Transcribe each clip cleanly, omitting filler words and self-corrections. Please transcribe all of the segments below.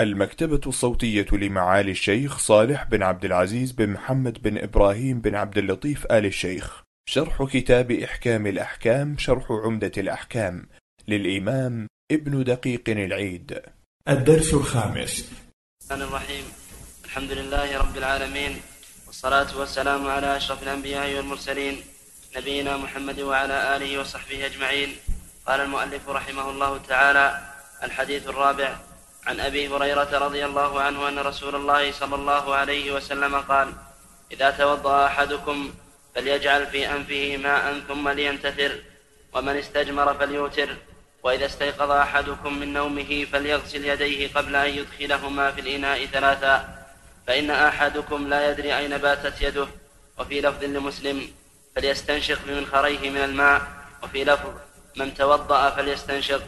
المكتبة الصوتية لمعالي الشيخ صالح بن عبد العزيز بن محمد بن إبراهيم بن عبد اللطيف آل الشيخ، شرح كتاب إحكام الأحكام، شرح عمدة الأحكام للإمام ابن دقيق العيد. الدرس الخامس. الرحمن الرحيم. الحمد لله رب العالمين، والصلاة والسلام على أشرف الأنبياء والمرسلين، نبينا محمد وعلى آله وصحبه أجمعين. قال المؤلف رحمه الله تعالى: الحديث الرابع. عن أبي هريرة رضي الله عنه أن رسول الله صلى الله عليه وسلم قال: إذا توضأ أحدكم فليجعل في أنفه ماء ثم لينتثر، ومن استجمر فليوتر، وإذا استيقظ أحدكم من نومه فليغسل يديه قبل أن يدخلهما في الإناء ثلاثا، فإن أحدكم لا يدري أين باتت يده. وفي لفظ لمسلم: فليستنشق بمنخريه من الماء. وفي لفظ: من توضأ فليستنشق.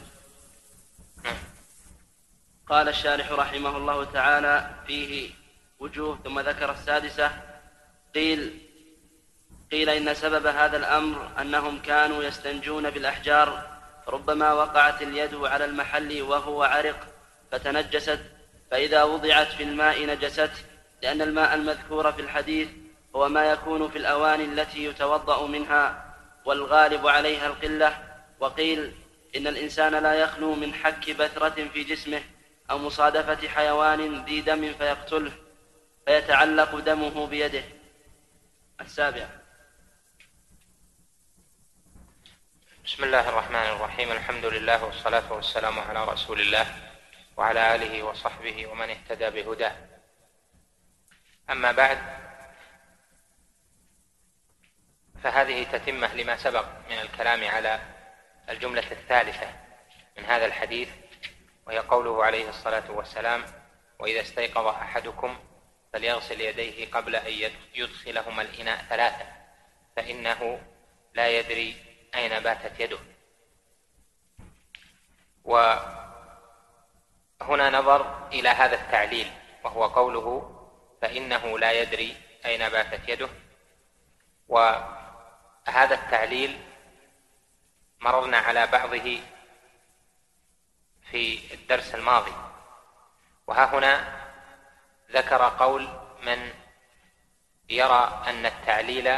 قال الشارح رحمه الله تعالى: فيه وجوه، ثم ذكر السادسة. قيل إن سبب هذا الأمر أنهم كانوا يستنجون بالأحجار، ربما وقعت اليد على المحل وهو عرق فتنجست، فإذا وضعت في الماء نجست، لأن الماء المذكور في الحديث هو ما يكون في الأواني التي يتوضأ منها، والغالب عليها القلة. وقيل إن الإنسان لا يخلو من حك بثرة في جسمه أو مصادفة حيوان ذي دم فيقتله فيتعلق دمه بيده. السابع. بسم الله الرحمن الرحيم. الحمد لله والصلاة والسلام على رسول الله وعلى آله وصحبه ومن اهتدى بهداه. أما بعد، فهذه تتمة لما سبق من الكلام على الجملة الثالثة من هذا الحديث، وهي قوله عليه الصلاة والسلام: وإذا استيقظ أحدكم فليغسل يديه قبل أن يدخلهما الإناء ثلاثة، فإنه لا يدري أين باتت يده. وهنا نظر إلى هذا التعليل، وهو قوله فإنه لا يدري أين باتت يده. وهذا التعليل مررنا على بعضه في الدرس الماضي، وها هنا ذكر قول من يرى أن التعليل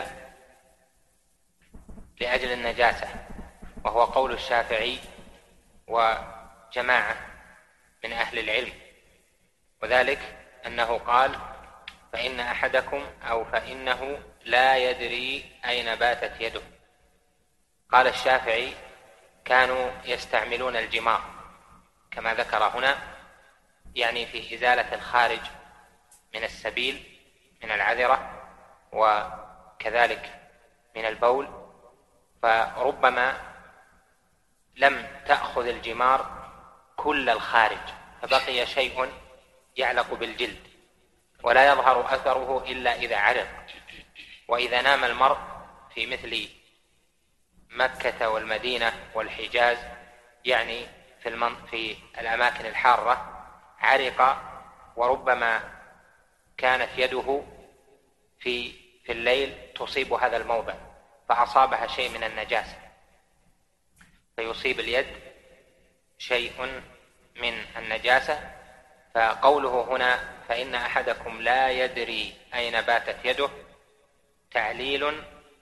لأجل النجاسة، وهو قول الشافعي وجماعة من أهل العلم، وذلك أنه قال: فإن أحدكم أو فإنه لا يدري أين باتت يده. قال الشافعي: كانوا يستعملون الجمار كما ذكر هنا، يعني في إزالة الخارج من السبيل من العذرة وكذلك من البول، فربما لم تأخذ الجمار كل الخارج فبقي شيء يعلق بالجلد ولا يظهر أثره إلا إذا عرق. وإذا نام المرء في مثل مكة والمدينة والحجاز، يعني في الأماكن الحارة، عرق، وربما كانت يده في الليل تصيب هذا الموضع فأصابها شيء من النجاسة، فيصيب اليد شيء من النجاسة. فقوله هنا فإن أحدكم لا يدري أين باتت يده تعليل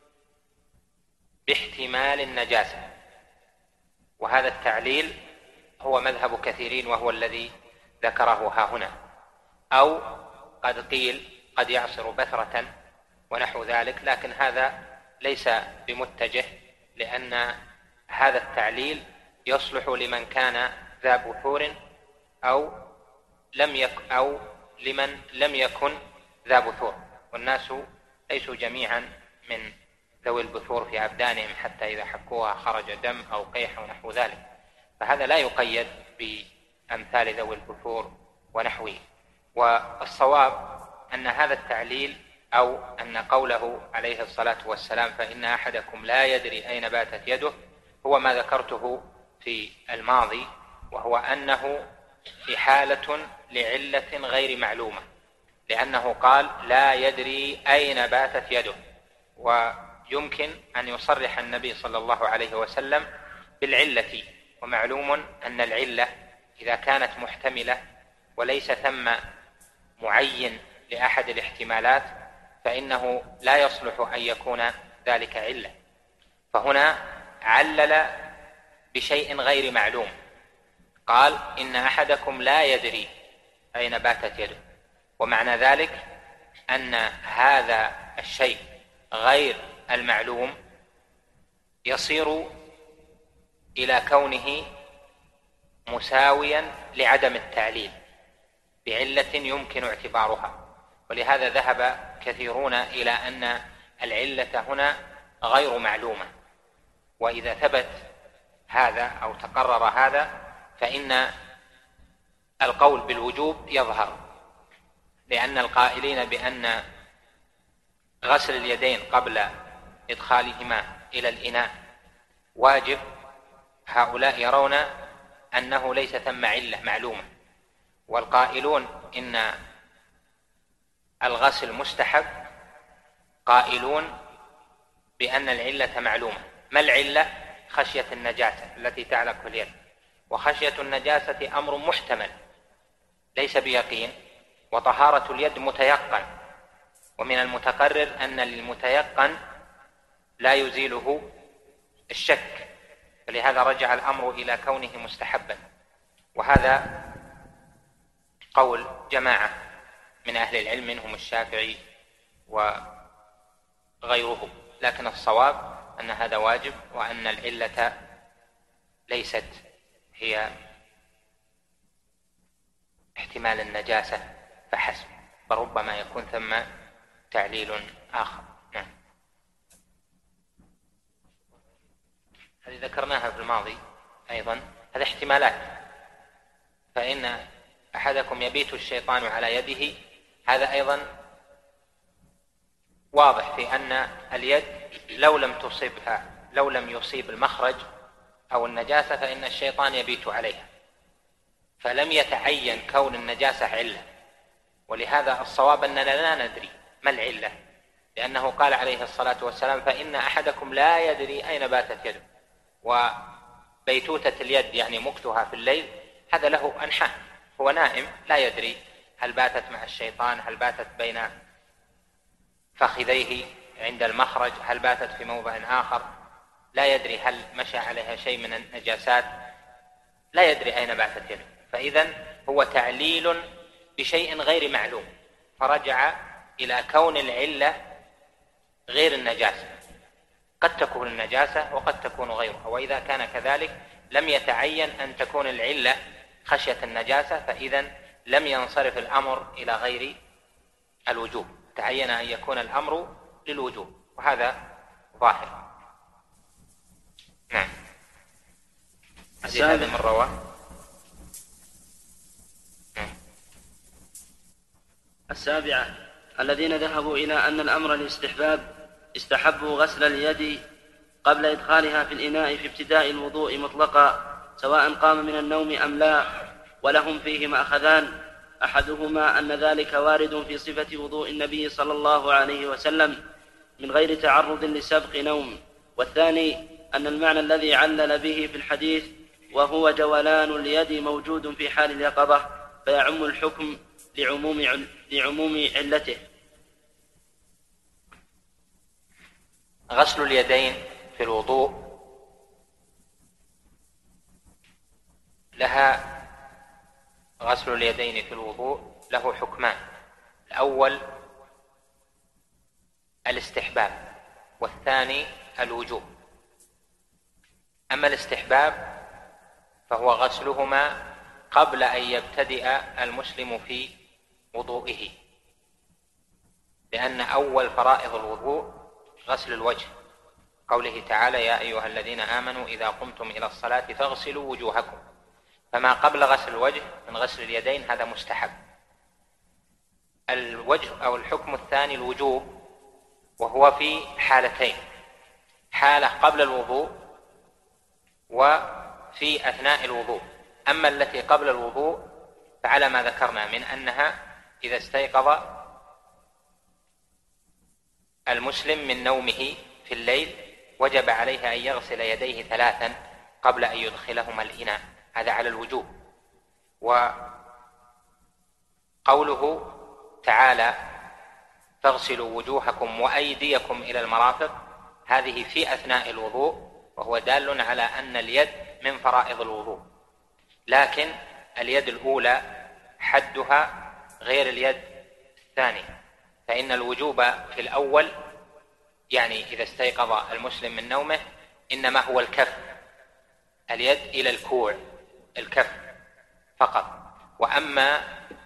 باحتمال النجاسة، وهذا التعليل هو مذهب كثيرين وهو الذي ذكره ها هنا. أو قد قيل قد يعصر بثرة ونحو ذلك، لكن هذا ليس بمتجه، لأن هذا التعليل يصلح لمن كان ذا بثور أو لمن لم يكن ذا بثور، والناس ليسوا جميعا من ذوي البثور في أبدانهم حتى إذا حكوها خرج دم أو قيح ونحو ذلك، فهذا لا يقيد بأمثال ذوي البثور ونحوه. والصواب أن هذا التعليل، أو أن قوله عليه الصلاة والسلام فإن أحدكم لا يدري أين باتت يده، هو ما ذكرته في الماضي، وهو أنه إحالة لعلة غير معلومة، لأنه قال لا يدري أين باتت يده. ويمكن أن يصرح النبي صلى الله عليه وسلم بالعلة، ومعلوم أن العلة إذا كانت محتملة وليس ثم معين لأحد الاحتمالات، فإنه لا يصلح أن يكون ذلك علة. فهنا علل بشيء غير معلوم، قال إن أحدكم لا يدري أين باتت يده، ومعنى ذلك أن هذا الشيء غير المعلوم يصير إلى كونه مساويا لعدم التعليل بعلة يمكن اعتبارها. ولهذا ذهب كثيرون إلى أن العلة هنا غير معلومة، وإذا ثبت هذا أو تقرر هذا فإن القول بالوجوب يظهر، لأن القائلين بأن غسل اليدين قبل إدخالهما إلى الإناء واجب هؤلاء يرون أنه ليس ثم علة معلومة، والقائلون إن الغسل مستحب قائلون بأن العلة معلومة. ما العلة؟ خشية النجاسة التي تعلق اليد، وخشية النجاسة أمر محتمل ليس بيقين، وطهارة اليد متيقن، ومن المتقرر أن للمتيقن لا يزيله الشك، فلهذا رجع الأمر إلى كونه مستحبا. وهذا قول جماعة من أهل العلم منهم الشافعي وغيره، لكن الصواب أن هذا واجب، وأن العلة ليست هي احتمال النجاسة فحسب، بل ربما يكون ثم تعليل آخر. نعم. هذه ذكرناها في الماضي أيضا، هذه احتمالات. فإن أحدكم يبيت الشيطان على يده، هذا أيضا واضح في أن اليد لو لم يصيب المخرج أو النجاسة فإن الشيطان يبيت عليها، فلم يتعين كون النجاسة علة. ولهذا الصواب أننا لا ندري ما العلة، لأنه قال عليه الصلاة والسلام فإن أحدكم لا يدري أين باتت يده، وبيتوتة اليد يعني مكتها في الليل هذا له أنحاء، هو نائم لا يدري هل باتت مع الشيطان، هل باتت بين فخذيه عند المخرج، هل باتت في موضع آخر، لا يدري هل مشى عليها شيء من النجاسات، لا يدري أين باتت يده. فإذن هو تعليل بشيء غير معلوم، فرجع إلى كون العلة غير النجاسة، قد تكون النجاسة وقد تكون غيرها، وإذا كان كذلك لم يتعين أن تكون العلة خشية النجاسة، فإذن لم ينصرف الأمر إلى غير الوجوب، تعين أن يكون الأمر للوجوب، وهذا ظاهر. نعم. هذا من رواه. السابعة: الذين ذهبوا إلى أن الأمر الاستحباب استحبوا غسل اليد قبل إدخالها في الإناء في ابتداء الوضوء مطلقا، سواء قام من النوم أم لا، ولهم فيه مأخذان: أحدهما أن ذلك وارد في صفة وضوء النبي صلى الله عليه وسلم من غير تعرض لسبق نوم، والثاني أن المعنى الذي علل به في الحديث وهو جولان اليد موجود في حال اليقظة، فيعم الحكم لعموم علته. غسل اليدين في الوضوء غسل اليدين في الوضوء له حكمان: الأول الاستحباب، والثاني الوجوب. أما الاستحباب فهو غسلهما قبل أن يبتدئ المسلم في وضوئه، لأن أول فرائض الوضوء غسل الوجه، قوله تعالى: يا أيها الذين آمنوا إذا قمتم إلى الصلاة فاغسلوا وجوهكم. فما قبل غسل الوجه من غسل اليدين هذا مستحب. الوجه أو الحكم الثاني الوجوب، وهو في حالتين: حالة قبل الوضوء وفي أثناء الوضوء. أما التي قبل الوضوء فعلى ما ذكرنا من أنها إذا استيقظ المسلم من نومه في الليل وجب عليه أن يغسل يديه 3 قبل أن يدخلهما الإناء، هذا على الوجوب. قوله تعالى فاغسلوا وجوهكم وأيديكم إلى المرافق، هذه في أثناء الوضوء، وهو دال على أن اليد من فرائض الوضوء، لكن اليد الأولى حدها غير اليد الثانية، فإن الوجوب في الأول يعني إذا استيقظ المسلم من نومه إنما هو الكف، اليد إلى الكوع، الكف فقط. وأما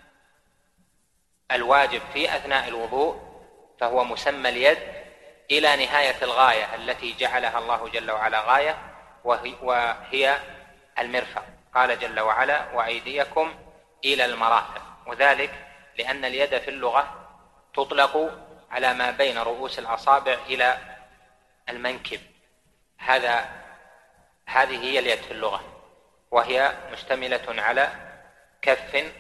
الواجب في أثناء الوضوء فهو مسمى اليد إلى نهاية الغاية التي جعلها الله جل وعلا غاية، وهي المرفق. قال جل وعلا وأيديكم إلى المرافق، وذلك لأن اليد في اللغة تطلق على ما بين رؤوس الأصابع إلى المنكب، هذه هي اليد في اللغة، وهي مشتملة على كف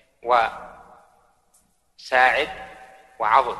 وساعد وعضد،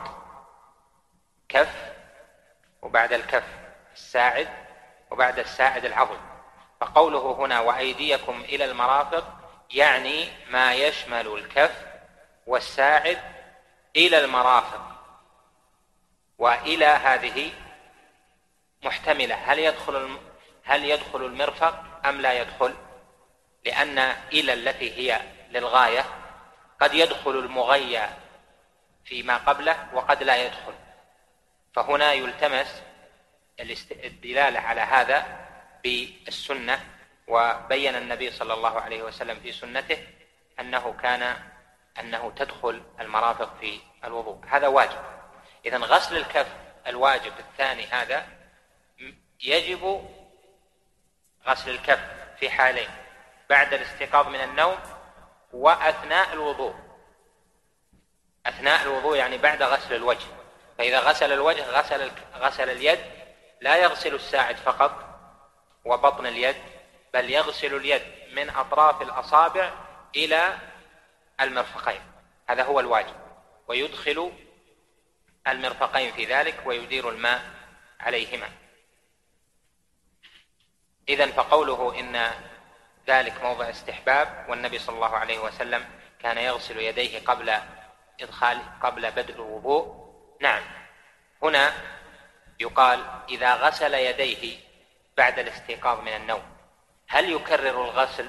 كف وبعد الكف الساعد وبعد الساعد العضد. فقوله هنا وأيديكم إلى المرافق يعني ما يشمل الكف والساعد إلى المرافق، وإلى هذه محتملة، هل يدخل المرفق أم لا يدخل؟ لأن إلى التي هي للغاية قد يدخل المغيى فيما قبله وقد لا يدخل، فهنا يلتمس الدلالة على هذا بالسنة. وبين النبي صلى الله عليه وسلم في سنته أنه تدخل المرافق في الوضوء، هذا واجب. إذن غسل الكف الواجب الثاني هذا يجب غسل الكف في حالين: بعد الاستيقاظ من النوم وأثناء الوضوء. أثناء الوضوء يعني بعد غسل الوجه، فإذا غسل الوجه غسل اليد، لا يغسل الساعد فقط وبطن اليد، بل يغسل اليد من أطراف الأصابع إلى المرفقين، هذا هو الواجب، ويدخل المرفقين في ذلك ويدير الماء عليهما. إذن فقوله إن ذلك موضع استحباب، والنبي صلى الله عليه وسلم كان يغسل يديه قبل بدء الوضوء. نعم، هنا يقال إذا غسل يديه بعد الاستيقاظ من النوم هل يكرر الغسل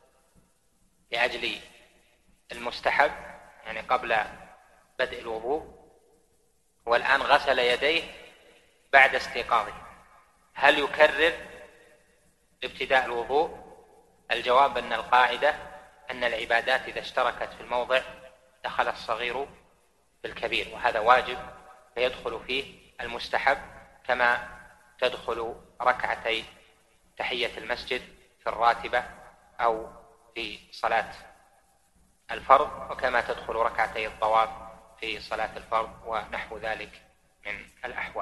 لأجل المستحب يعني قبل بدء الوضوء، والآن غسل يديه بعد استيقاظه، هل يكرر ابتداء الوضوء؟ الجواب أن القاعدة أن العبادات إذا اشتركت في الموضع دخل الصغير في الكبير، وهذا واجب فيدخل فيه المستحب، كما تدخل ركعتي تحية المسجد في الراتبة أو في صلاة الفرض، وكما تدخل ركعتي الطواف في صلاة الفرض ونحو ذلك من الأحوال.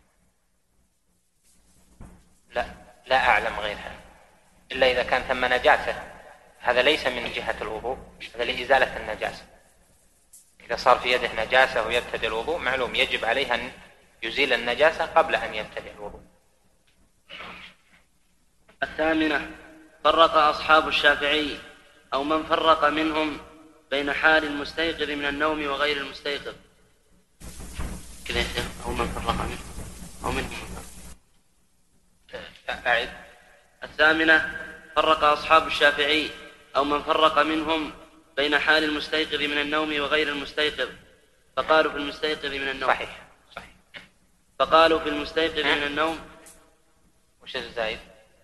لا أعلم غيرها إلا إذا كان ثم نجاسة، هذا ليس من جهة الوضوء، هذا لإزالة النجاسة. إذا صار في يده نجاسة ويبتدئ الوضوء معلوم يجب عليه أن يزيل النجاسة قبل أن يبتدئ الوضوء. الثامنة: فرق أصحاب الشافعي أو من فرق منهم بين حال المستيقظ من النوم وغير المستيقظ. كذا أو من فرق منهم أو منهم. أعد. الثامنة: فرق أصحاب الشافعي أو من فرق منهم بين حال المستيقظ من النوم وغير المستيقظ، فقالوا في المستيقظ من النوم. صحيح. فقالوا في المستيقظ من النوم. وش الزايد؟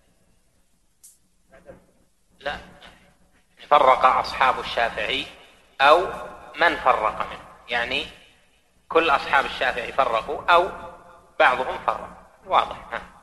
لا، فرق أصحاب الشافعي أو من فرق منه، يعني كل أصحاب الشافعي فرقوا أو بعضهم فرق، واضح.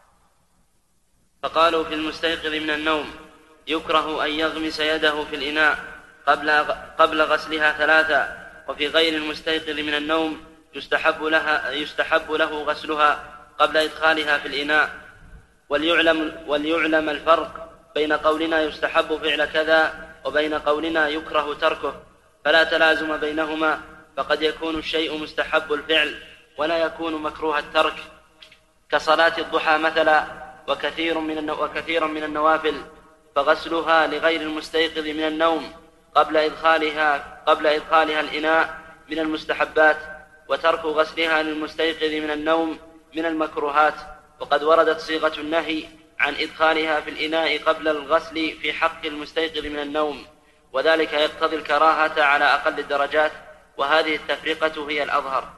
فقالوا في المستيقظ من النوم يكره أن يغمس يده في الإناء قبل غسلها 3، وفي غير المستيقظ من النوم يستحب له غسلها قبل إدخالها في الإناء. وليعلم الفرق بين قولنا يستحب فعل كذا وبين قولنا يكره تركه، فلا تلازم بينهما، فقد يكون الشيء مستحب الفعل ولا يكون مكروه الترك، كصلاة الضحى مثلا وكثير من النوافل، فغسلها لغير المستيقظ من النوم قبل إدخالها الإناء من المستحبات، وترك غسلها للمستيقظ من النوم من المكروهات. وقد وردت صيغة النهي عن إدخالها في الإناء قبل الغسل في حق المستيقظ من النوم، وذلك يقتضي الكراهة على أقل الدرجات، وهذه التفرقة هي الأظهر.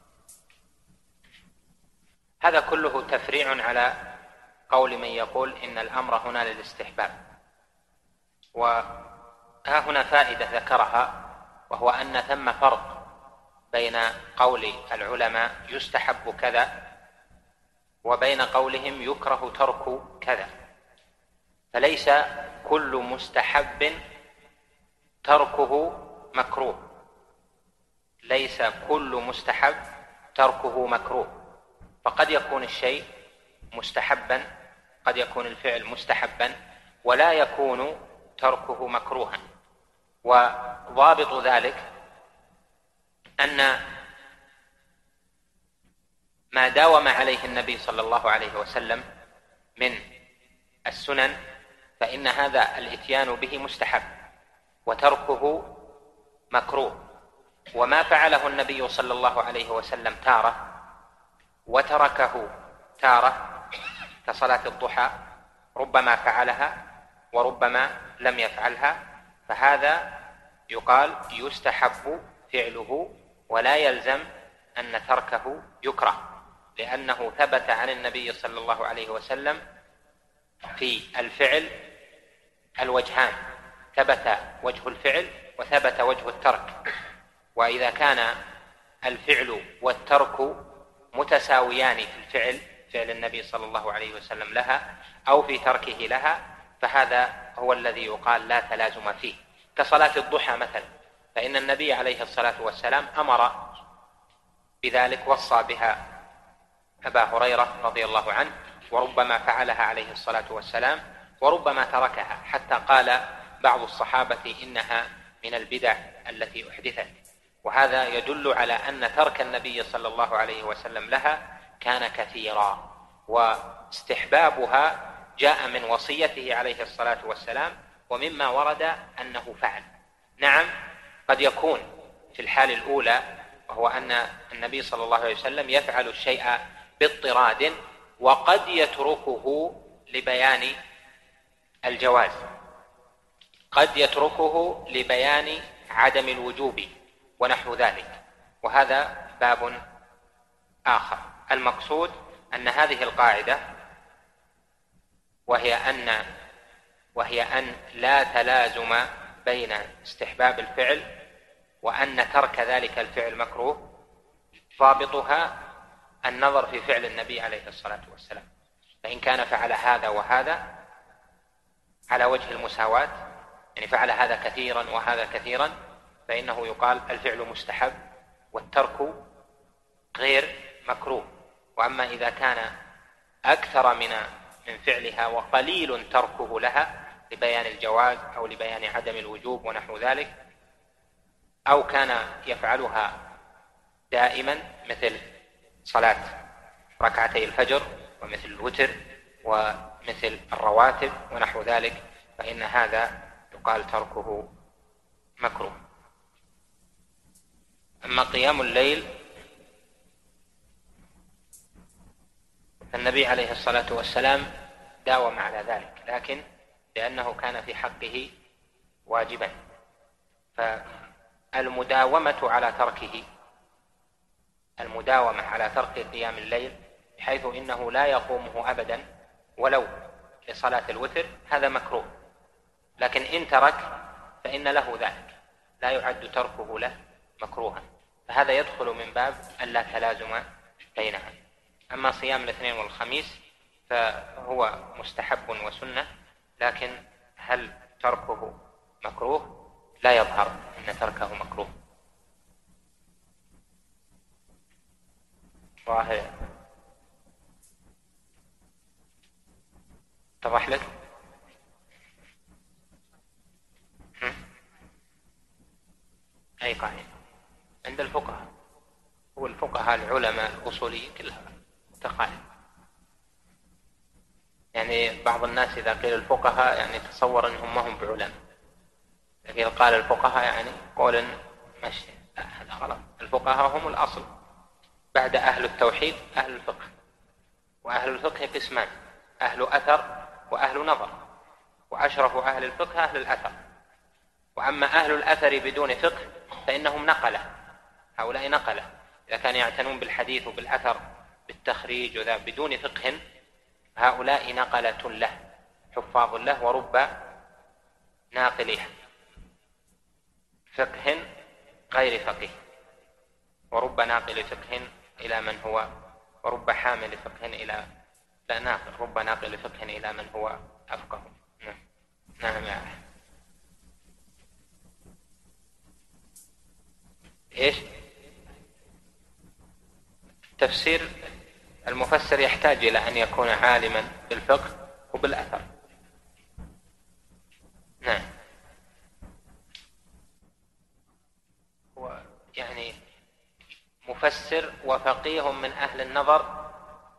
هذا كله تفريع على قول من يقول إن الأمر هنا للاستحباب. وها هنا فائدة ذكرها، وهو أن ثم فرق بين قول العلماء يستحب كذا وبين قولهم يكره ترك كذا. فليس كل مستحب تركه مكروه، ليس كل مستحب تركه مكروه. فقد يكون الشيء مستحبا، قد يكون الفعل مستحبا ولا يكون تركه مكروها. وضابط ذلك أن ما داوم عليه النبي صلى الله عليه وسلم من السنن فإن هذا الإتيان به مستحب وتركه مكروه. وما فعله النبي صلى الله عليه وسلم تارة وتركه تارة كصلاة الضحى ربما فعلها وربما لم يفعلها، فهذا يقال يستحب فعله ولا يلزم أن تركه يكره، لأنه ثبت عن النبي صلى الله عليه وسلم في الفعل الوجهان، ثبت وجه الفعل وثبت وجه الترك. وإذا كان الفعل والترك متساويان في الفعل، فعل النبي صلى الله عليه وسلم لها أو في تركه لها، فهذا هو الذي يقال لا تلازم فيه. كصلاة الضحى مثلا، فإن النبي عليه الصلاة والسلام أمر بذلك، وصى بها أبا هريرة رضي الله عنه، وربما فعلها عليه الصلاة والسلام وربما تركها، حتى قال بعض الصحابة إنها من البدع التي أحدثت. وهذا يدل على أن ترك النبي صلى الله عليه وسلم لها كان كثيرا، واستحبابها جاء من وصيته عليه الصلاة والسلام، ومما ورد أنه فعل. نعم، قد يكون في الحال الأولى، وهو أن النبي صلى الله عليه وسلم يفعل الشيء باضطراد، وقد يتركه لبيان الجواز، قد يتركه لبيان عدم الوجوب ونحو ذلك، وهذا باب آخر. المقصود أن هذه القاعدة وهي أن لا تلازم بين استحباب الفعل وأن ترك ذلك الفعل مكروه، ضابطها النظر في فعل النبي عليه الصلاة والسلام. فإن كان فعل هذا وهذا على وجه المساواة، يعني فعل هذا كثيرا وهذا كثيرا، فإنه يقال الفعل مستحب والترك غير مكروه. وأما إذا كان أكثر من فعلها وقليل تركه لها لبيان الجواز أو لبيان عدم الوجوب ونحو ذلك، أو كان يفعلها دائما مثل صلاة ركعتي الفجر ومثل الوتر ومثل الرواتب ونحو ذلك، فإن هذا يقال تركه مكروه. أما قيام الليل فالنبي عليه الصلاة والسلام داوم على ذلك، لكن لأنه كان في حقه واجبا. فالمداومة على ترك قيام الليل بحيث إنه لا يقومه أبدا ولو لصلاة الوتر، هذا مكروه. لكن إن ترك فإن له ذلك، لا يعد تركه له مكروها، فهذا يدخل من باب ألا تلازم بينها. أما صيام الاثنين والخميس فهو مستحب وسنة، لكن هل تركه مكروه؟ لا يظهر أن تركه مكروه. ظاهر اتضح لك؟ أي قاعدة عند الفقهاء، هو الفقهاء العلماء الأصوليين كلها تقاعد. يعني بعض الناس إذا قيل الفقهاء يعني تصور أنهم ما هم بعلماء، لكن قال الفقهاء يعني قول مشي، هذا غلط. الفقهاء هم الأصل، بعد أهل التوحيد أهل الفقه، وأهل الفقه قسمان: أهل أثر وأهل نظر، وأشرف أهل الفقه أهل الأثر. وأما أهل الأثر بدون فقه فإنهم نقلة، هؤلاء نقلة، إذا كانوا يعتنون بالحديث وبالأثر بالتخريج وذا بدون فقه، هؤلاء نقلة له، حفاظ له، ورب ناقل فقه غير فقيه، ورب ناقل فقه إلى من هو، ورب حامل فقه إلى لا ناقل، رب ناقل فقه إلى من هو أفقه. نعم يا أخي. إيش تفسير المفسر؟ يحتاج إلى أن يكون عالما بالفقه وبالأثر. نعم، هو يعني مفسر وفقيه من أهل النظر،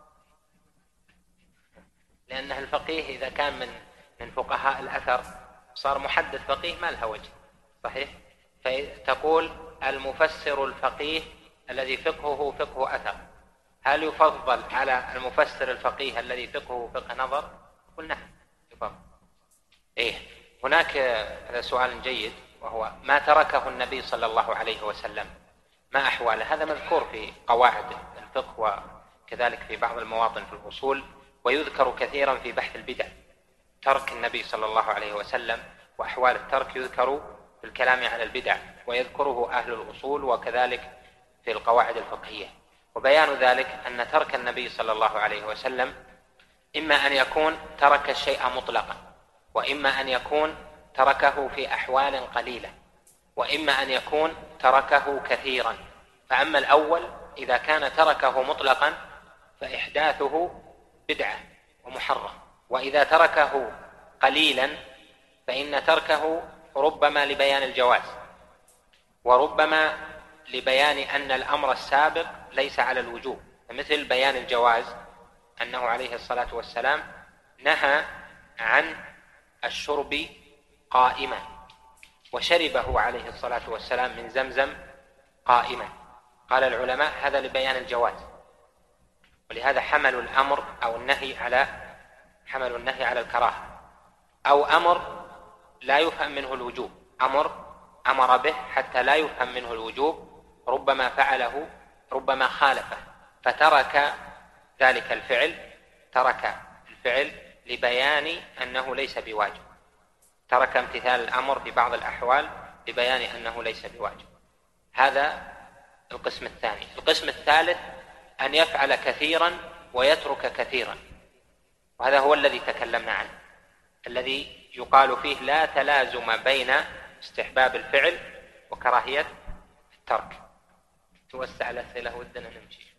لأن الفقيه إذا كان من فقهاء الأثر صار محدث فقيه ما لها وجه، صحيح؟ فتقول المفسر الفقيه الذي فقهه فقه أثر، هل يفضل على المفسر الفقيه الذي فقهه فقه نظر؟ قل نعم يفضل. هناك هذا سؤال جيد، وهو ما تركه النبي صلى الله عليه وسلم ما أحواله؟ هذا مذكور في قواعد الفقه وكذلك في بعض المواطن في الأصول، ويذكر كثيرا في بحث البدع. ترك النبي صلى الله عليه وسلم وأحوال الترك يذكر في الكلام على البدع، ويذكره أهل الأصول وكذلك في القواعد الفقهية. وبيان ذلك أن ترك النبي صلى الله عليه وسلم إما أن يكون ترك الشيء مطلقا، وإما أن يكون تركه في أحوال قليلة، وإما أن يكون تركه كثيرا. فأما الأول إذا كان تركه مطلقا فإحداثه بدعة ومحرم، وإذا تركه قليلا فإن تركه ربما لبيان الجواز، وربما لبيان أن الأمر السابق ليس على الوجوب. مثل بيان الجواز أنه عليه الصلاة والسلام نهى عن الشرب قائما، وشربه عليه الصلاة والسلام من زمزم قائما. قال العلماء هذا لبيان الجواز، ولهذا حملوا الأمر أو النهي على الكراهة، أو أمر لا يفهم منه الوجوب، أمر به حتى لا يفهم منه الوجوب، ربما فعله ربما خالفه، فترك ذلك الفعل، ترك الفعل لبيان أنه ليس بواجب، ترك امتثال الأمر في بعض الأحوال لبيان أنه ليس بواجب. هذا القسم الثاني. القسم الثالث أن يفعل كثيرا ويترك كثيرا، وهذا هو الذي تكلمنا عنه، الذي يقال فيه لا تلازم بين استحباب الفعل وكراهية الترك. توسع الأسئلة ودنا نمشي.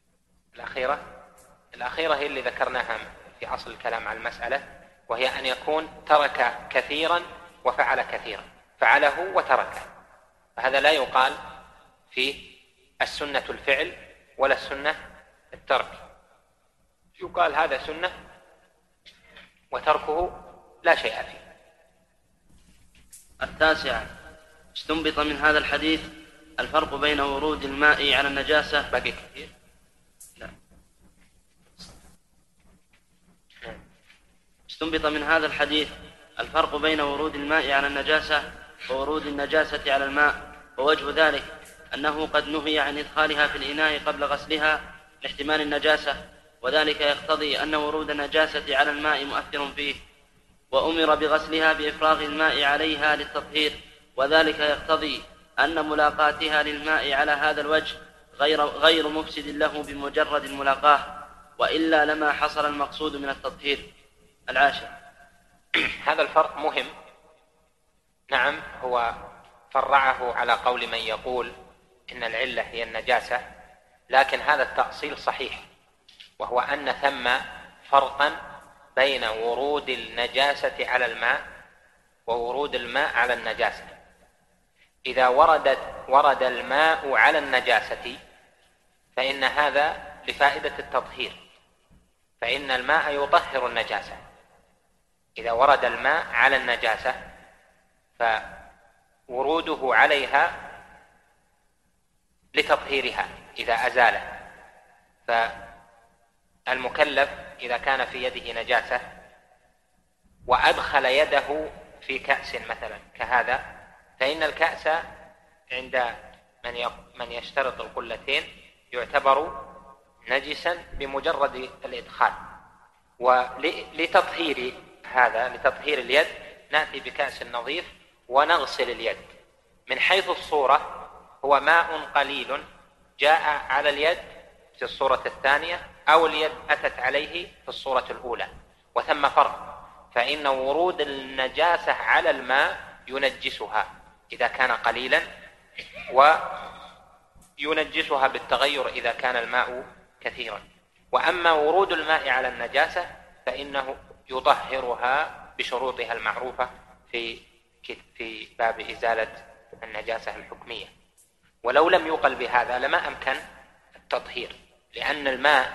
الأخيرة هي اللي ذكرناها في أصل الكلام عن المسألة، وهي أن يكون ترك كثيرا وفعل كثيرا، فعله وتركه. فهذا لا يقال فيه السنة الفعل ولا السنة الترك، يقال هذا سنة وتركه لا شيء فيه. التاسعة: استنبط من هذا الحديث الفرق بين ورود الماء على النجاسة. باقي كثير؟ لا. استنبط من هذا الحديث الفرق بين ورود الماء على النجاسة وورود النجاسة على الماء، ووجه ذلك أنه قد نهي عن إدخالها في الإناء قبل غسلها لاحتمال النجاسة، وذلك يقتضي أن ورود النجاسة على الماء مؤثر فيه، وأمر بغسلها بإفراغ الماء عليها للتطهير، وذلك يقتضي أن ملاقاتها للماء على هذا الوجه غير مفسد له بمجرد الملاقاة، وإلا لما حصل المقصود من التطهير. العاشر: هذا الفرق مهم. نعم، هو فرعه على قول من يقول إن العلة هي النجاسة، لكن هذا التأصيل صحيح، وهو أن ثم فرقا بين ورود النجاسة على الماء وورود الماء على النجاسة. إذا ورد الماء على النجاسة فإن هذا لفائدة التطهير، فإن الماء يطهر النجاسة. إذا ورد الماء على النجاسة وروده عليها لتطهيرها إذا أزاله. فالمكلف إذا كان في يده نجاسة وأدخل يده في كأس مثلا كهذا، فإن الكأس عند من يشترط القلتين يعتبر نجسا بمجرد الإدخال. ولتطهير هذا، لتطهير اليد، نأتي بكأس نظيف ونغسل اليد. من حيث الصورة هو ماء قليل جاء على اليد في الصورة الثانية، أو اليد أتت عليه في الصورة الأولى، وثم فرق، فإن ورود النجاسة على الماء ينجسها إذا كان قليلا، وينجسها بالتغير إذا كان الماء كثيرا. وأما ورود الماء على النجاسة فإنه يطهرها بشروطها المعروفة في باب إزالة النجاسة الحكمية. ولو لم يقل بهذا لما أمكن التطهير، لأن الماء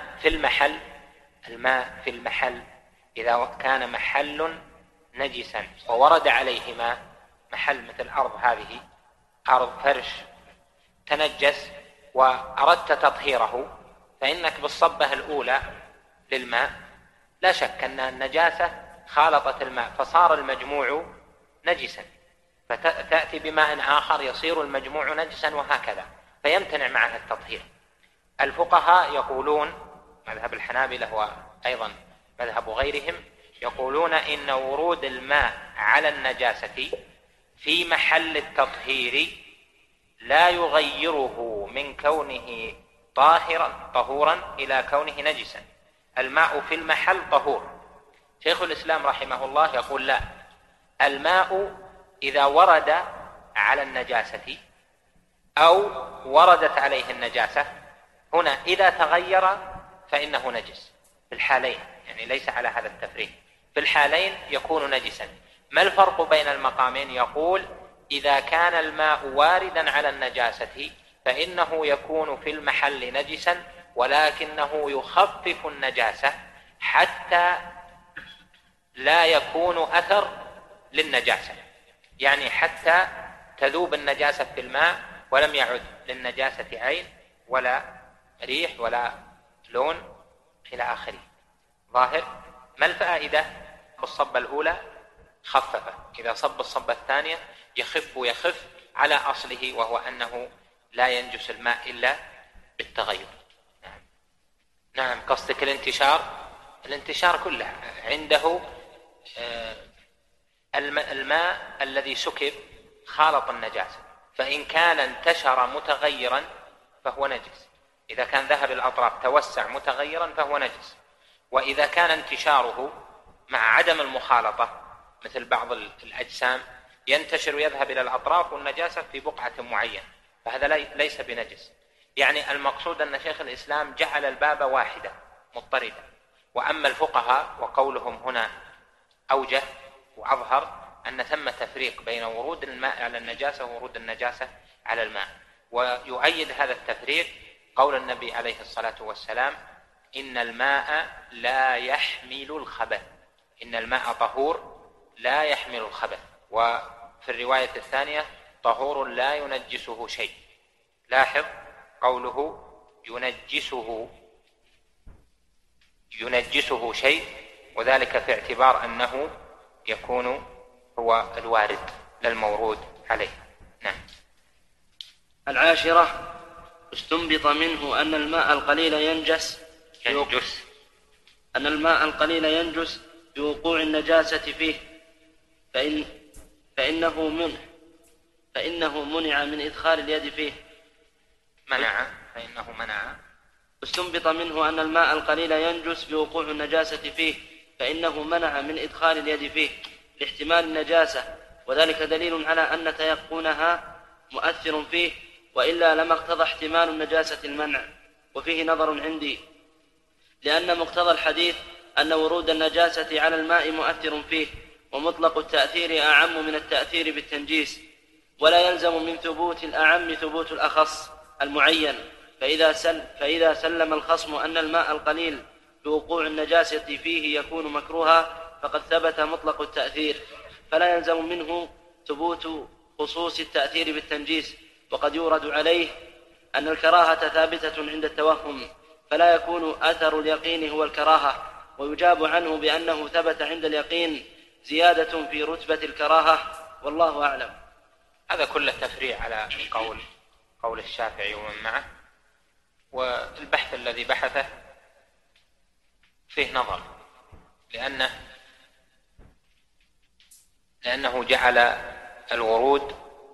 في المحل إذا كان محل نجسا وورد عليه ماء، محل مثل أرض، هذه أرض فرش تنجس وأردت تطهيره، فإنك بالصبة الأولى للماء لا شك أن النجاسة خالطت الماء فصار المجموع نجسا، فتأتي بماء آخر يصير المجموع نجسا، وهكذا، فيمتنع معه التطهير. الفقهاء يقولون، مذهب الحنابلة وأيضا مذهب غيرهم، يقولون إن ورود الماء على النجاسة في محل التطهير لا يغيره من كونه طهورا إلى كونه نجسا. الماء في المحل طهور. شيخ الإسلام رحمه الله يقول لا، الماء إذا ورد على النجاسة أو وردت عليه النجاسة، هنا إذا تغير فإنه نجس في الحالين، يعني ليس على هذا التفريق، في الحالين يكون نجسا. ما الفرق بين المقامين؟ يقول إذا كان الماء واردا على النجاسة فإنه يكون في المحل نجسا، ولكنه يخفف النجاسة حتى لا يكون أثر للنجاسة، يعني حتى تذوب النجاسة في الماء ولم يعد للنجاسة عين ولا ريح ولا لون إلى آخره. ظاهر؟ ما الفائدة؟ بالصبة الأولى خففه، إذا صب الصبة الثانية يخف على أصله، وهو أنه لا ينجس الماء إلا بالتغير. نعم، قصدك الانتشار كله عنده. الماء الذي سكب خالط النجاسة، فإن كان انتشر متغيرا فهو نجس، إذا كان ذهب الأطراف توسع متغيرا فهو نجس. وإذا كان انتشاره مع عدم المخالطة، مثل بعض الأجسام ينتشر ويذهب إلى الأطراف والنجاسة في بقعة معينة، فهذا ليس بنجس. يعني المقصود أن شيخ الإسلام جعل الباب واحدا مضطردا. وأما الفقهاء وقولهم هنا أوجه وأظهر أن ثم تفريق بين ورود الماء على النجاسة وورود النجاسة على الماء. ويؤيد هذا التفريق قول النبي عليه الصلاة والسلام: إن الماء لا يحمل الخبث، إن الماء طهور لا يحمل الخبث. وفي الرواية الثانية: طهور لا ينجسه شيء. لاحظ قوله ينجسه شيء، وذلك في اعتبار أنه يكون هو الوارد للمورود عليه. نعم. 10 استنبط منه أن الماء القليل ينجس بوقوع النجاسة فيه، فإنه منع من إدخال اليد فيه. استنبط منه أن الماء القليل ينجس بوقوع النجاسة فيه، فإنه منع من إدخال اليد فيه لاحتمال النجاسة، وذلك دليل على أن تيقنها مؤثر فيه، وإلا لما اقتضى احتمال النجاسة المنع. وفيه نظر عندي، لأن مقتضى الحديث أن ورود النجاسة على الماء مؤثر فيه، ومطلق التأثير أعم من التأثير بالتنجيس، ولا يلزم من ثبوت الأعم ثبوت الأخص المعين. فإذا سلم الخصم أن الماء القليل بوقوع النجاسة فيه يكون مكروها، فقد ثبت مطلق التأثير، فلا يلزم منه ثبوت خصوص التأثير بالتنجيس، وقد يورد عليه أن الكراهة ثابتة عند التوهم، فلا يكون أثر اليقين هو الكراهة، ويجاب عنه بأنه ثبت عند اليقين زيادة في رتبة الكراهة، والله أعلم. هذا كله تفريع على قول الشافعي ومن معه، والبحث الذي بحثه فيه نظر، لأنه جعل الورود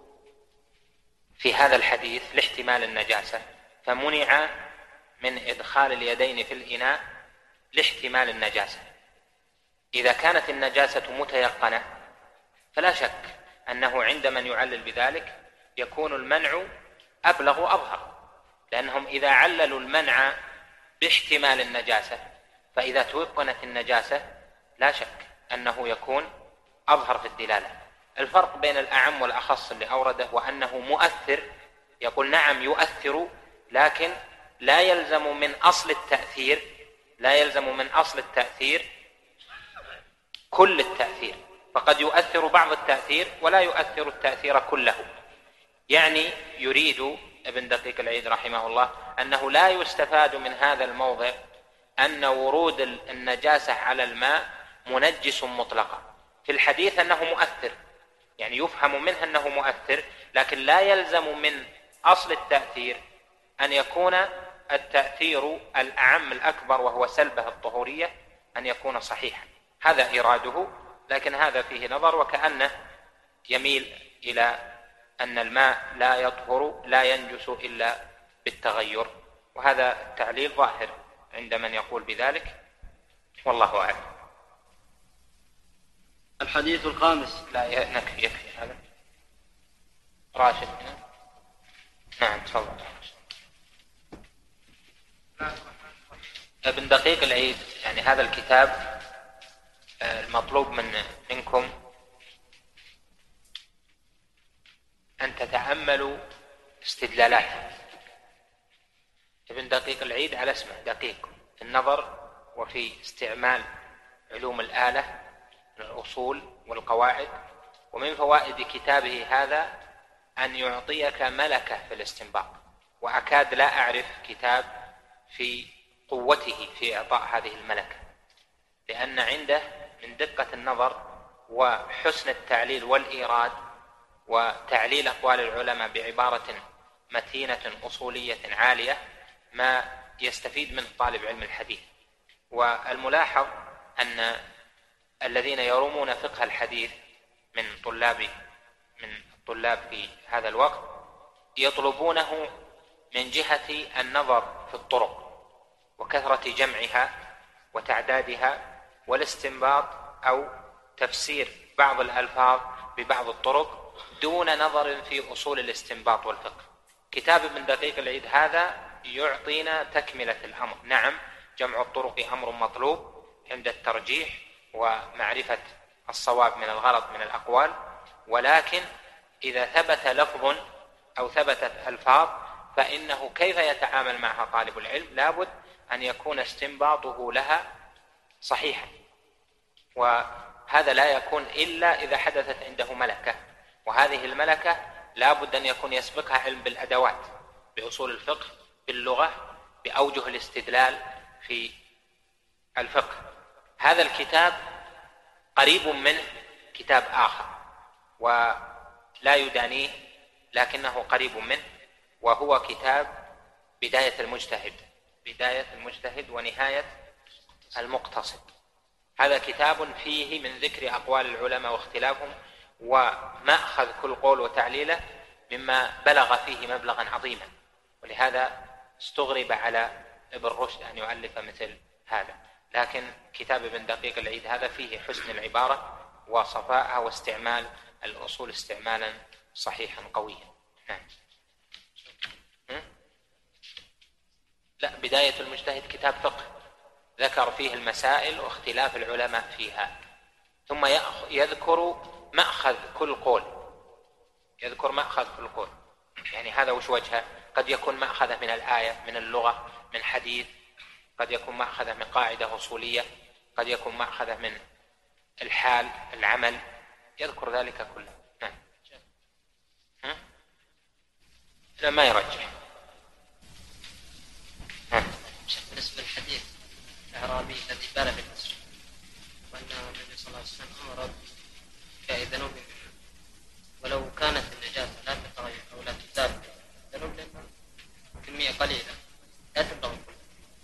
في هذا الحديث لاحتمال النجاسة، فمنع من إدخال اليدين في الإناء لاحتمال النجاسة. إذا كانت النجاسة متيقنة فلا شك أنه عند من يعلل بذلك يكون المنع أبلغ وأظهر، لأنهم إذا عللوا المنع باحتمال النجاسة فإذا توقنت النجاسة لا شك أنه يكون أظهر في الدلالة. الفرق بين الأعم والأخص اللي أورده وأنه مؤثر، يقول نعم يؤثر، لكن لا يلزم من أصل التأثير كل التأثير، فقد يؤثر بعض التأثير ولا يؤثر التأثير كله. يعني يريد ابن دقيق العيد رحمه الله أنه لا يستفاد من هذا الموضع أن ورود النجاسة على الماء منجس مطلقا. في الحديث أنه مؤثر، يعني يفهم منه أنه مؤثر، لكن لا يلزم من أصل التأثير أن يكون التأثير الأعم الأكبر وهو سلبه الطهورية أن يكون صحيحا. هذا إراده، لكن هذا فيه نظر، وكأنه يميل إلى أن الماء لا يطهر لا ينجس إلا بالتغير، وهذا التعليل ظاهر عند من يقول بذلك، والله أعلم. الحديث الخامس. لا يكفي هذا. راشد. نعم تفضل. ابن دقيق العيد، يعني هذا الكتاب المطلوب منكم أن تتأملوا استدلالاته. ابن دقيق العيد على اسمه دقيق في النظر وفي استعمال علوم الآلة من الأصول والقواعد. ومن فوائد كتابه هذا أن يعطيك ملكة في الاستنباط، وأكاد لا أعرف كتاب في قوته في إعطاء هذه الملكة، لأن عنده من دقة النظر وحسن التعليل والإيراد وتعليل أقوال العلماء بعبارة متينة أصولية عالية ما يستفيد منه طالب علم الحديث. والملاحظ أن الذين يرومون فقه الحديث من الطلاب في هذا الوقت يطلبونه من جهة النظر في الطرق وكثرة جمعها وتعدادها والاستنباط أو تفسير بعض الألفاظ ببعض الطرق دون نظر في أصول الاستنباط والفقه. كتاب ابن دقيق العيد هذا يعطينا تكملة الأمر. نعم جمع الطرق أمر مطلوب عند الترجيح ومعرفة الصواب من الغلط من الأقوال، ولكن إذا ثبت لفظ أو ثبتت ألفاظ فإنه كيف يتعامل معها طالب العلم لابد أن يكون استنباطه لها صحيحا، وهذا لا يكون إلا إذا حدثت عنده ملكة، وهذه الملكة لابد أن يكون يسبقها علم بالأدوات، بأصول الفقه، باللغة، بأوجه الاستدلال في الفقه. هذا الكتاب قريب منه كتاب آخر ولا يدانيه لكنه قريب منه، وهو كتاب بداية المجتهد ونهاية المقتصد. هذا كتاب فيه من ذكر أقوال العلماء واختلافهم ومأخذ كل قول وتعليله مما بلغ فيه مبلغا عظيما، ولهذا استغرب على ابن رشد أن يؤلف مثل هذا. لكن كتاب ابن دقيق العيد هذا فيه حسن العبارة وصفاءها واستعمال الأصول استعمالا صحيحا قويا. نعم. لا، بداية المجتهد كتاب فقه ذكر فيه المسائل واختلاف العلماء فيها، ثم يذكر مأخذ كل قول، يعني هذا وش وجهه؟ قد يكون مأخذه من الآية، من اللغة، من حديث، قد يكون مأخذه من قاعدة أصولية، قد يكون مأخذه من الحال، العمل، يذكر ذلك كله. نعم. لا ما يرجح. بالنسبة للحديث الأعرابي الذي بال بالمسجد وأن النبي صلى الله عليه وسلم أمر بإنشاء ذنوب منها، ولو كانت النجاسة لا تتغير أو لا تزال ذنوب لأنها كمية قليلة لا تبلغ الكل،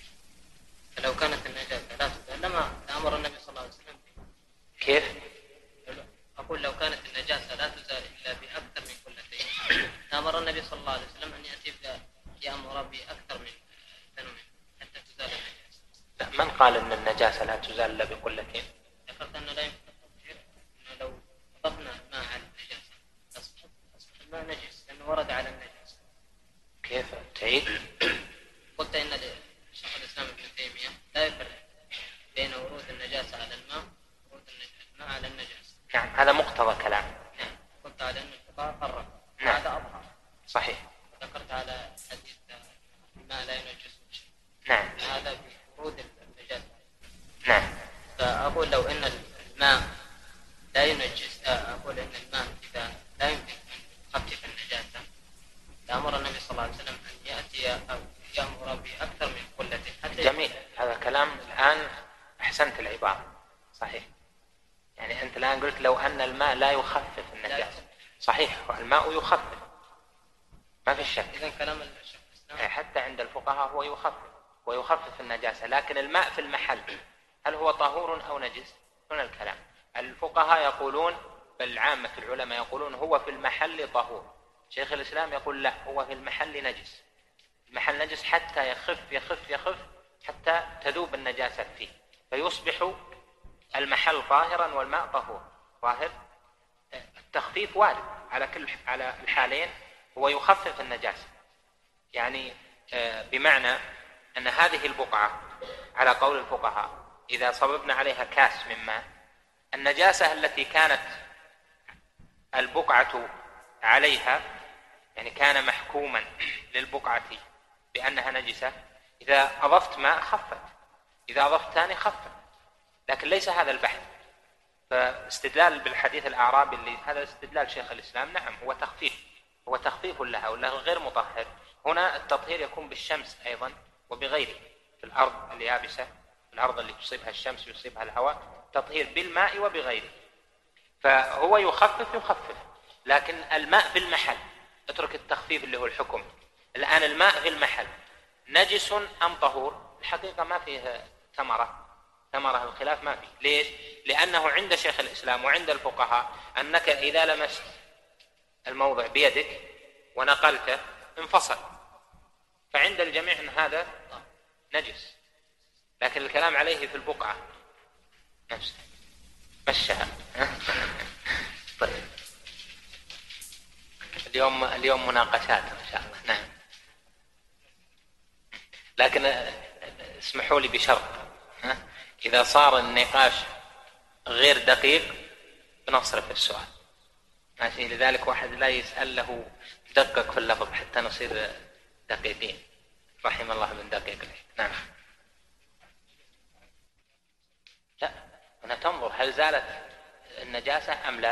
فلو كانت النجاسة لا تزال لما أمر النبي صلى الله عليه وسلم كيف؟ أقول لو كانت النجاسة لا تزال إلا بأكثر من كلتين أمر النبي صلى الله عليه وسلم أن يأمر بأكثر من ذنوب حتى تزال النجاسة. لا، من قال أن النجاسة لا تزال إلا بقلتين؟ ذكرت أنه لا يمكن التطهير، أنه لو أضفنا الماء على النجاسة أصبح الماء نجس لأنه ورد على النجاسة. كيف تعيد؟ قلت إن شيخ الإسلام ابن تيمية لا يفرق بين ورود النجاسة على الماء ورود الماء على النجاسة. نعم، هذا مقتضى كلام. نعم، قلت على أن الفقهاء فرق. نعم. هذا أظهر. صحيح. ذكرت على حديث الماء لا ينجس شيء. نعم. هذا بورود النجاسة. نعم. فأقول لو أن الماء لا ينجس، أقول أن الماء إذا لا يمكن أن يخفف النجاسة لأمر النبي صلى الله عليه وسلم أن يأتي أو يأمر بأكثر من قلته. جميل، هذا كلام. الآن أحسنت العبارة. صحيح، يعني أنت الآن قلت لو أن الماء لا يخفف النجاسة. صحيح، الماء يخفف ما في شك. إذن كلام الشيخ الإسلام حتى عند الفقهاء هو يخفف النجاسة، لكن الماء في المحل هل هو طهور أو نجس؟ هنا الكلام. الفقهاء يقولون، بل عامة العلماء يقولون هو في المحل طهور. شيخ الإسلام يقول لا، هو في المحل نجس. المحل نجس حتى يخف حتى تذوب النجاسة فيه، فيصبح المحل طاهرا والماء طهور طاهر. التخفيف وارد على الحالين، هو يخفف النجاسة، يعني بمعنى أن هذه البقعة على قول الفقهاء إذا صببنا عليها كاس من ماء، النجاسة التي كانت البقعة عليها، يعني كان محكوما للبقعة بأنها نجسة، إذا أضفت ماء خفت، إذا أضفت ثاني خفت، لكن ليس هذا البحث. فاستدلال بالحديث الأعرابي اللي هذا استدلال شيخ الإسلام، نعم هو تخفيف لها ولا غير مطهر. هنا التطهير يكون بالشمس أيضا وبغيره، في الأرض اليابسة، الأرض اللي تصيبها الشمس ويصيبها الهواء، تطهير بالماء وبغيره. فهو يخفف، لكن الماء في المحل، اترك التخفيف اللي هو الحكم. الآن الماء في المحل نجس أم طهور؟ الحقيقة ما فيه ثمرة الخلاف ما فيه. ليش؟ لأنه عند شيخ الإسلام وعند الفقهاء أنك إذا لمست الموضع بيدك ونقلته انفصل، فعند الجميع أن هذا نجس، لكن الكلام عليه في البقعة نفسه مشها. طيب، اليوم مناقشات إن شاء الله. نعم، لكن اسمحوا لي بشرط، إذا صار النقاش غير دقيق بنصرف السؤال، ماشي؟ لذلك واحد لا يسأل له دقق في اللفظ حتى نصير دقيقين. رحم الله من دقيق. نعم. لا، هنا تنظر هل زالت النجاسة أم لا.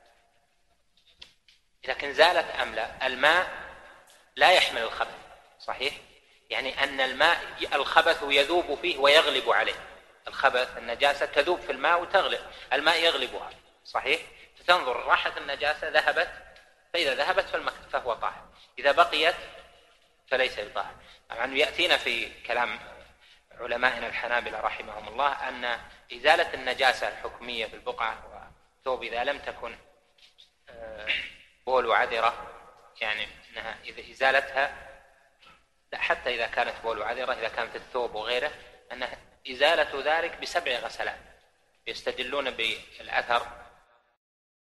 لكن زالت أم لا. الماء لا يحمل الخبث، صحيح؟ يعني أن الماء الخبث يذوب فيه ويغلب عليه. الخبث النجاسة تذوب في الماء وتغلب، الماء يغلبها، صحيح؟ فتنظر راحت النجاسة ذهبت، فإذا ذهبت فهو طاهر، إذا بقيت فليس بطاهر. طبعا يأتينا في كلام علمائنا الحنابلة رحمهم الله أن إزالة النجاسة الحكمية في البقعة والثوب إذا لم تكن بول وعذرة، يعني أنها إذا إزالتها، لا، حتى إذا كانت بول وعذرة، إذا كانت الثوب وغيره، أن إزالة ذلك ب7 غسلات. يستدلون بالأثر